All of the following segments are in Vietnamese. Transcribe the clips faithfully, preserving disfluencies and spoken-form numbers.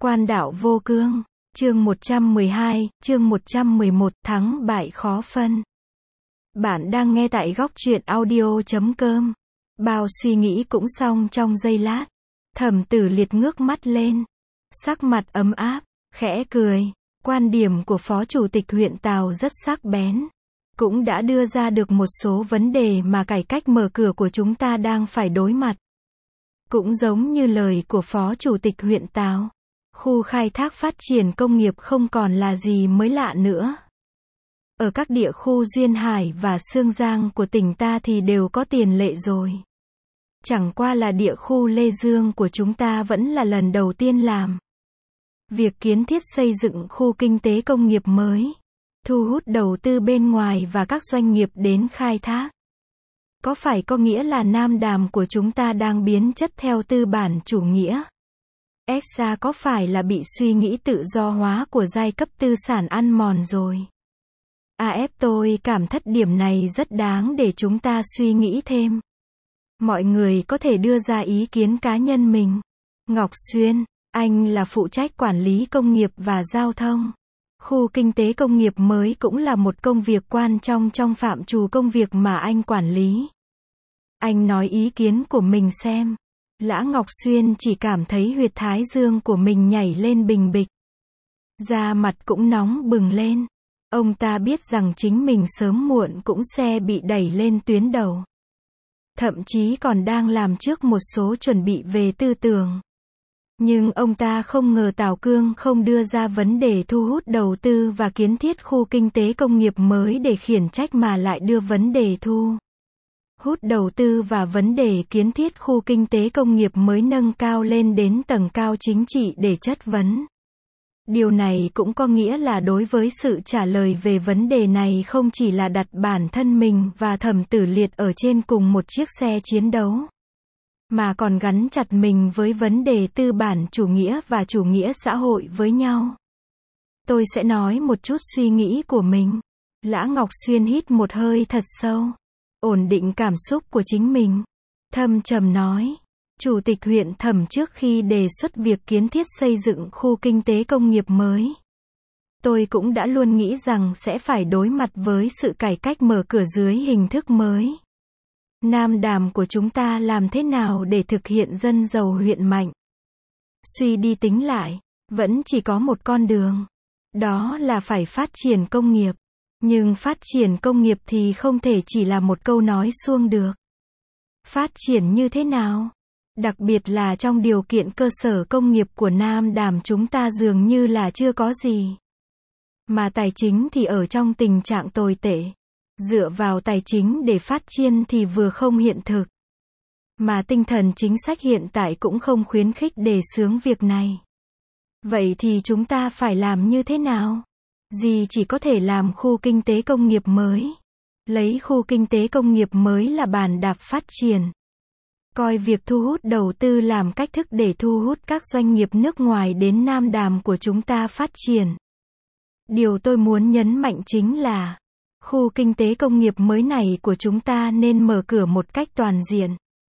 Quan đạo vô cương, chương một trăm mười hai, chương một trăm mười một, thắng bại khó phân. Bạn đang nghe tại góc truyện audio chấm com. Bao suy nghĩ cũng xong trong giây lát. Thẩm Tử Liệt ngước mắt lên, sắc mặt ấm áp, khẽ cười. Quan điểm của Phó Chủ tịch huyện Tào rất sắc bén, cũng đã đưa ra được một số vấn đề mà cải cách mở cửa của chúng ta đang phải đối mặt. Cũng giống như lời của Phó Chủ tịch huyện Tào, khu khai thác phát triển công nghiệp không còn là gì mới lạ nữa. Ở các địa khu Duyên Hải và Sương Giang của tỉnh ta thì đều có tiền lệ rồi. Chẳng qua là địa khu Lê Dương của chúng ta vẫn là lần đầu tiên làm. Việc kiến thiết xây dựng khu kinh tế công nghiệp mới, thu hút đầu tư bên ngoài và các doanh nghiệp đến khai thác. Có phải có nghĩa là Nam Đàm của chúng ta đang biến chất theo tư bản chủ nghĩa? Exa có phải là bị suy nghĩ tự do hóa của giai cấp tư sản ăn mòn rồi? a ép tôi cảm thất điểm này rất đáng để chúng ta suy nghĩ thêm. Mọi người có thể đưa ra ý kiến cá nhân mình. Ngọc Xuyên, anh là phụ trách quản lý công nghiệp và giao thông. Khu kinh tế công nghiệp mới cũng là một công việc quan trọng trong phạm trù công việc mà anh quản lý. Anh nói ý kiến của mình xem. Lã Ngọc Xuyên chỉ cảm thấy huyệt thái dương của mình nhảy lên bình bịch. Da mặt cũng nóng bừng lên. Ông ta biết rằng chính mình sớm muộn cũng sẽ bị đẩy lên tuyến đầu. Thậm chí còn đang làm trước một số chuẩn bị về tư tưởng. Nhưng ông ta không ngờ Tào Cương không đưa ra vấn đề thu hút đầu tư và kiến thiết khu kinh tế công nghiệp mới để khiển trách mà lại đưa vấn đề thu hút đầu tư và vấn đề kiến thiết khu kinh tế công nghiệp mới nâng cao lên đến tầng cao chính trị để chất vấn. Điều này cũng có nghĩa là đối với sự trả lời về vấn đề này không chỉ là đặt bản thân mình và Thẩm Tử Liệt ở trên cùng một chiếc xe chiến đấu, mà còn gắn chặt mình với vấn đề tư bản chủ nghĩa và chủ nghĩa xã hội với nhau. Tôi sẽ nói một chút suy nghĩ của mình. Lã Ngọc Xuyên hít một hơi thật sâu, ổn định cảm xúc của chính mình. Thâm trầm nói, Chủ tịch huyện Thẩm trước khi đề xuất việc kiến thiết xây dựng khu kinh tế công nghiệp mới, tôi cũng đã luôn nghĩ rằng sẽ phải đối mặt với sự cải cách mở cửa dưới hình thức mới. Nam Đàm của chúng ta làm thế nào để thực hiện dân giàu huyện mạnh? Suy đi tính lại, vẫn chỉ có một con đường. Đó là phải phát triển công nghiệp. Nhưng phát triển công nghiệp thì không thể chỉ là một câu nói suông được. Phát triển như thế nào? Đặc biệt là trong điều kiện cơ sở công nghiệp của Nam Đàm chúng ta dường như là chưa có gì. Mà tài chính thì ở trong tình trạng tồi tệ. Dựa vào tài chính để phát triển thì vừa không hiện thực. Mà tinh thần chính sách hiện tại cũng không khuyến khích đề xướng việc này. Vậy thì chúng ta phải làm như thế nào? Gì chỉ có thể làm khu kinh tế công nghiệp mới. Lấy khu kinh tế công nghiệp mới là bàn đạp phát triển. Coi việc thu hút đầu tư làm cách thức để thu hút các doanh nghiệp nước ngoài đến Nam Đàm của chúng ta phát triển. Điều tôi muốn nhấn mạnh chính là khu kinh tế công nghiệp mới này của chúng ta nên mở cửa một cách toàn diện.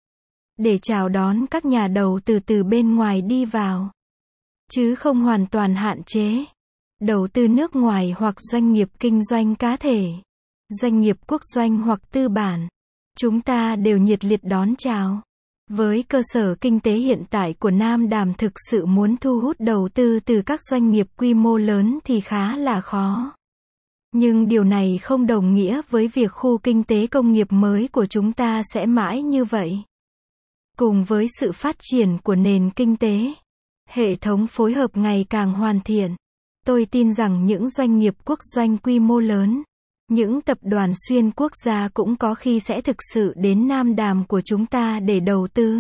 Để chào đón các nhà đầu tư từ bên ngoài đi vào. Chứ không hoàn toàn hạn chế. Đầu tư nước ngoài hoặc doanh nghiệp kinh doanh cá thể. Doanh nghiệp quốc doanh hoặc tư bản. Chúng ta đều nhiệt liệt đón chào. Với cơ sở kinh tế hiện tại của Nam Đàm thực sự muốn thu hút đầu tư từ các doanh nghiệp quy mô lớn thì khá là khó. Nhưng điều này không đồng nghĩa với việc khu kinh tế công nghiệp mới của chúng ta sẽ mãi như vậy. Cùng với sự phát triển của nền kinh tế, hệ thống phối hợp ngày càng hoàn thiện, tôi tin rằng những doanh nghiệp quốc doanh quy mô lớn, những tập đoàn xuyên quốc gia cũng có khi sẽ thực sự đến Nam Đàm của chúng ta để đầu tư.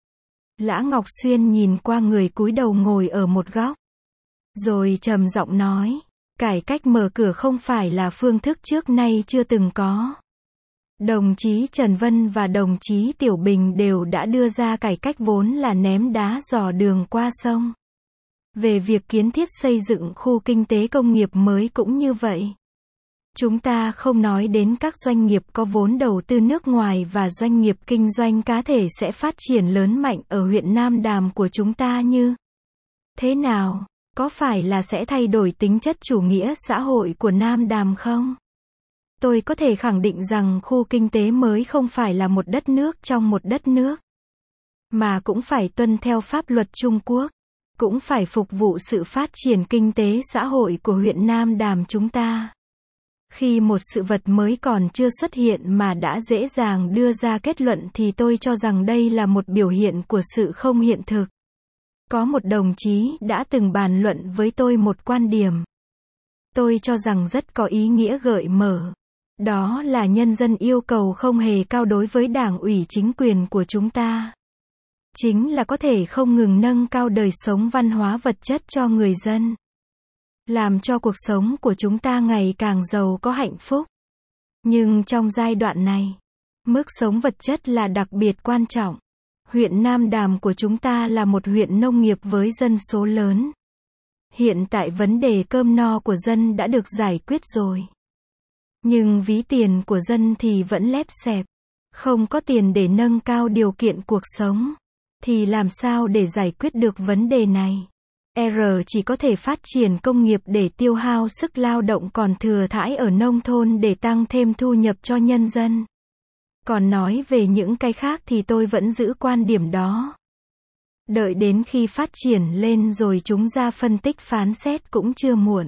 Lã Ngọc Xuyên nhìn qua người cúi đầu ngồi ở một góc, rồi trầm giọng nói, cải cách mở cửa không phải là phương thức trước nay chưa từng có. Đồng chí Trần Vân và đồng chí Tiểu Bình đều đã đưa ra cải cách vốn là ném đá dò đường qua sông. Về việc kiến thiết xây dựng khu kinh tế công nghiệp mới cũng như vậy. Chúng ta không nói đến các doanh nghiệp có vốn đầu tư nước ngoài và doanh nghiệp kinh doanh cá thể sẽ phát triển lớn mạnh ở huyện Nam Đàm của chúng ta như Thế nào? Có phải là sẽ thay đổi tính chất chủ nghĩa xã hội của Nam Đàm không? Tôi có thể khẳng định rằng khu kinh tế mới không phải là một đất nước trong một đất nước, mà cũng phải tuân theo pháp luật Trung Quốc, cũng phải phục vụ sự phát triển kinh tế xã hội của huyện Nam Đàm chúng ta. Khi một sự vật mới còn chưa xuất hiện mà đã dễ dàng đưa ra kết luận thì tôi cho rằng đây là một biểu hiện của sự không hiện thực. Có một đồng chí đã từng bàn luận với tôi một quan điểm. Tôi cho rằng rất có ý nghĩa gợi mở. Đó là nhân dân yêu cầu không hề cao đối với đảng ủy chính quyền của chúng ta. Chính là có thể không ngừng nâng cao đời sống văn hóa vật chất cho người dân. Làm cho cuộc sống của chúng ta ngày càng giàu có hạnh phúc. Nhưng trong giai đoạn này, mức sống vật chất là đặc biệt quan trọng. Huyện Nam Đàm của chúng ta là một huyện nông nghiệp với dân số lớn. Hiện tại vấn đề cơm no của dân đã được giải quyết rồi. Nhưng ví tiền của dân thì vẫn lép xẹp. Không có tiền để nâng cao điều kiện cuộc sống. Thì làm sao để giải quyết được vấn đề này? R chỉ có thể phát triển công nghiệp để tiêu hao sức lao động còn thừa thãi ở nông thôn để tăng thêm thu nhập cho nhân dân. Còn nói về những cái khác thì tôi vẫn giữ quan điểm đó. Đợi đến khi phát triển lên rồi chúng ra phân tích phán xét cũng chưa muộn.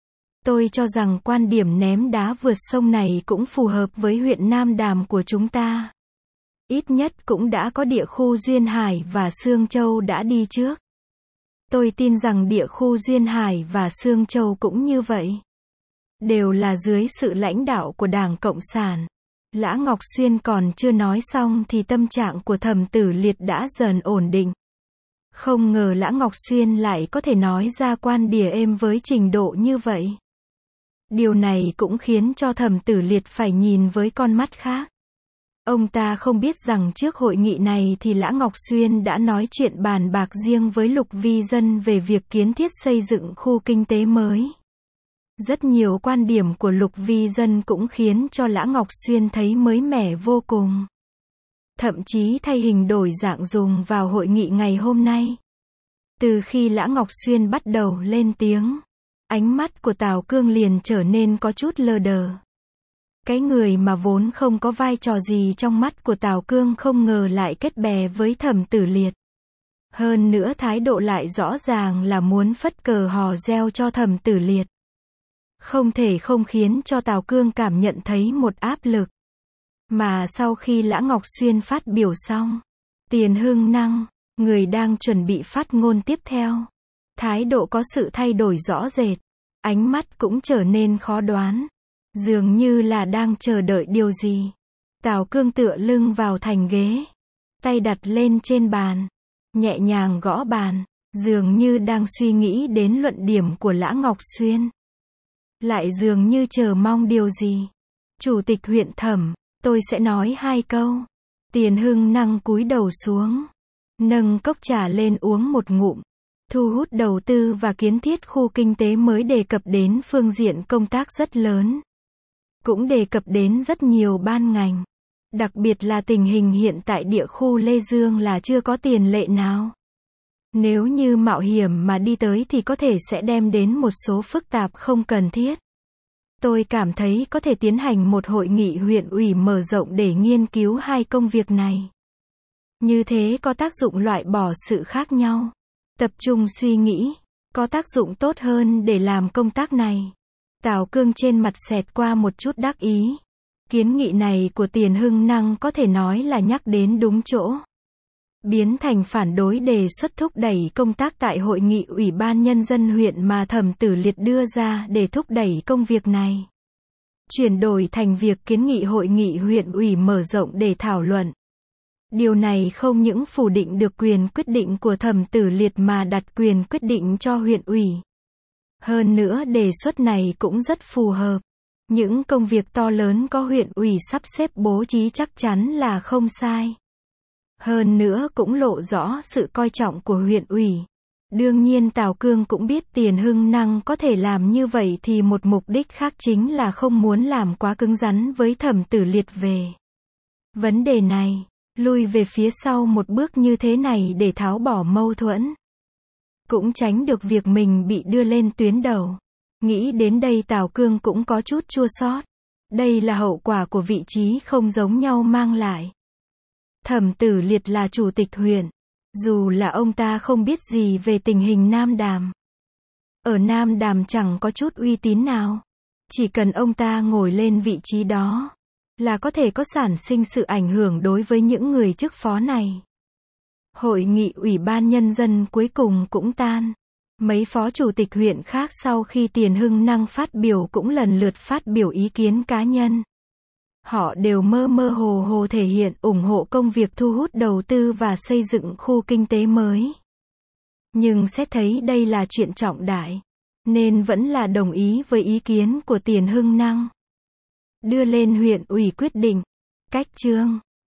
Tôi cho rằng quan điểm ném đá vượt sông này cũng phù hợp với huyện Nam Đàm của chúng ta. Ít nhất cũng đã có địa khu Duyên Hải và Sương Châu đã đi trước. Tôi tin rằng địa khu Duyên Hải và Sương Châu cũng như vậy. Đều là dưới sự lãnh đạo của Đảng Cộng sản. Lã Ngọc Xuyên còn chưa nói xong thì tâm trạng của Thẩm Tử Liệt đã dần ổn định. Không ngờ Lã Ngọc Xuyên lại có thể nói ra quan điểm êm với trình độ như vậy. Điều này cũng khiến cho Thẩm Tử Liệt phải nhìn với con mắt khác. Ông ta không biết rằng trước hội nghị này thì Lã Ngọc Xuyên đã nói chuyện bàn bạc riêng với Lục Vi Dân về việc kiến thiết xây dựng khu kinh tế mới. Rất nhiều quan điểm của Lục Vi Dân cũng khiến cho Lã Ngọc Xuyên thấy mới mẻ vô cùng. Thậm chí thay hình đổi dạng dùng vào hội nghị ngày hôm nay. Từ khi Lã Ngọc Xuyên bắt đầu lên tiếng, ánh mắt của Tào Cương liền trở nên có chút lơ đờ. Cái người mà vốn không có vai trò gì trong mắt của Tào Cương không ngờ lại kết bè với Thẩm Tử Liệt. Hơn nữa thái độ lại rõ ràng là muốn phất cờ hò reo cho Thẩm Tử Liệt. Không thể không khiến cho Tào Cương cảm nhận thấy một áp lực. Mà sau khi Lã Ngọc Xuyên phát biểu xong, Tiền Hưng Năng, người đang chuẩn bị phát ngôn tiếp theo, thái độ có sự thay đổi rõ rệt, ánh mắt cũng trở nên khó đoán, dường như là đang chờ đợi điều gì. Tào Cương tựa lưng vào thành ghế, tay đặt lên trên bàn, nhẹ nhàng gõ bàn, dường như đang suy nghĩ đến luận điểm của Lã Ngọc Xuyên. Lại dường như chờ mong điều gì. Chủ tịch huyện Thẩm, tôi sẽ nói hai câu. Tiền Hưng Năng cúi đầu xuống, nâng cốc trà lên uống một ngụm. Thu hút đầu tư và kiến thiết khu kinh tế mới đề cập đến phương diện công tác rất lớn. Cũng đề cập đến rất nhiều ban ngành. Đặc biệt là tình hình hiện tại địa khu Lê Dương là chưa có tiền lệ nào. Nếu như mạo hiểm mà đi tới thì có thể sẽ đem đến một số phức tạp không cần thiết. Tôi cảm thấy có thể tiến hành một hội nghị huyện ủy mở rộng để nghiên cứu hai công việc này. Như thế có tác dụng loại bỏ sự khác nhau. Tập trung suy nghĩ, có tác dụng tốt hơn để làm công tác này. Tào Cương trên mặt xẹt qua một chút đắc ý. Kiến nghị này của Tiền Hưng Năng có thể nói là nhắc đến đúng chỗ. Biến thành phản đối đề xuất thúc đẩy công tác tại hội nghị Ủy ban Nhân dân huyện mà Thẩm Tử Liệt đưa ra để thúc đẩy công việc này. Chuyển đổi thành việc kiến nghị hội nghị huyện ủy mở rộng để thảo luận. Điều này không những phủ định được quyền quyết định của Thẩm Tử Liệt mà đặt quyền quyết định cho huyện ủy. Hơn nữa đề xuất này cũng rất phù hợp. Những công việc to lớn có huyện ủy sắp xếp bố trí chắc chắn là không sai. Hơn nữa cũng lộ rõ sự coi trọng của huyện ủy. Đương nhiên Tào Cương cũng biết Tiền Hưng Năng có thể làm như vậy thì một mục đích khác chính là không muốn làm quá cứng rắn với Thẩm Tử Liệt về vấn đề này, lui về phía sau một bước như thế này để tháo bỏ mâu thuẫn. cũng tránh được việc mình bị đưa lên tuyến đầu. Nghĩ đến đây Tào Cương cũng có chút chua xót. Đây là hậu quả của vị trí không giống nhau mang lại. Thẩm Tử Liệt là chủ tịch huyện. Dù là ông ta không biết gì về tình hình Nam Đàm. Ở Nam Đàm chẳng có chút uy tín nào. Chỉ cần ông ta ngồi lên vị trí đó, là có thể có sản sinh sự ảnh hưởng đối với những người chức phó này. Hội nghị Ủy ban Nhân dân cuối cùng cũng tan. Mấy phó chủ tịch huyện khác sau khi Tiền Hưng Năng phát biểu cũng lần lượt phát biểu ý kiến cá nhân. Họ đều mơ mơ hồ hồ thể hiện ủng hộ công việc thu hút đầu tư và xây dựng khu kinh tế mới. Nhưng xét thấy đây là chuyện trọng đại, nên vẫn là đồng ý với ý kiến của Tiền Hưng Năng. Đưa lên huyện ủy quyết định, cách chương.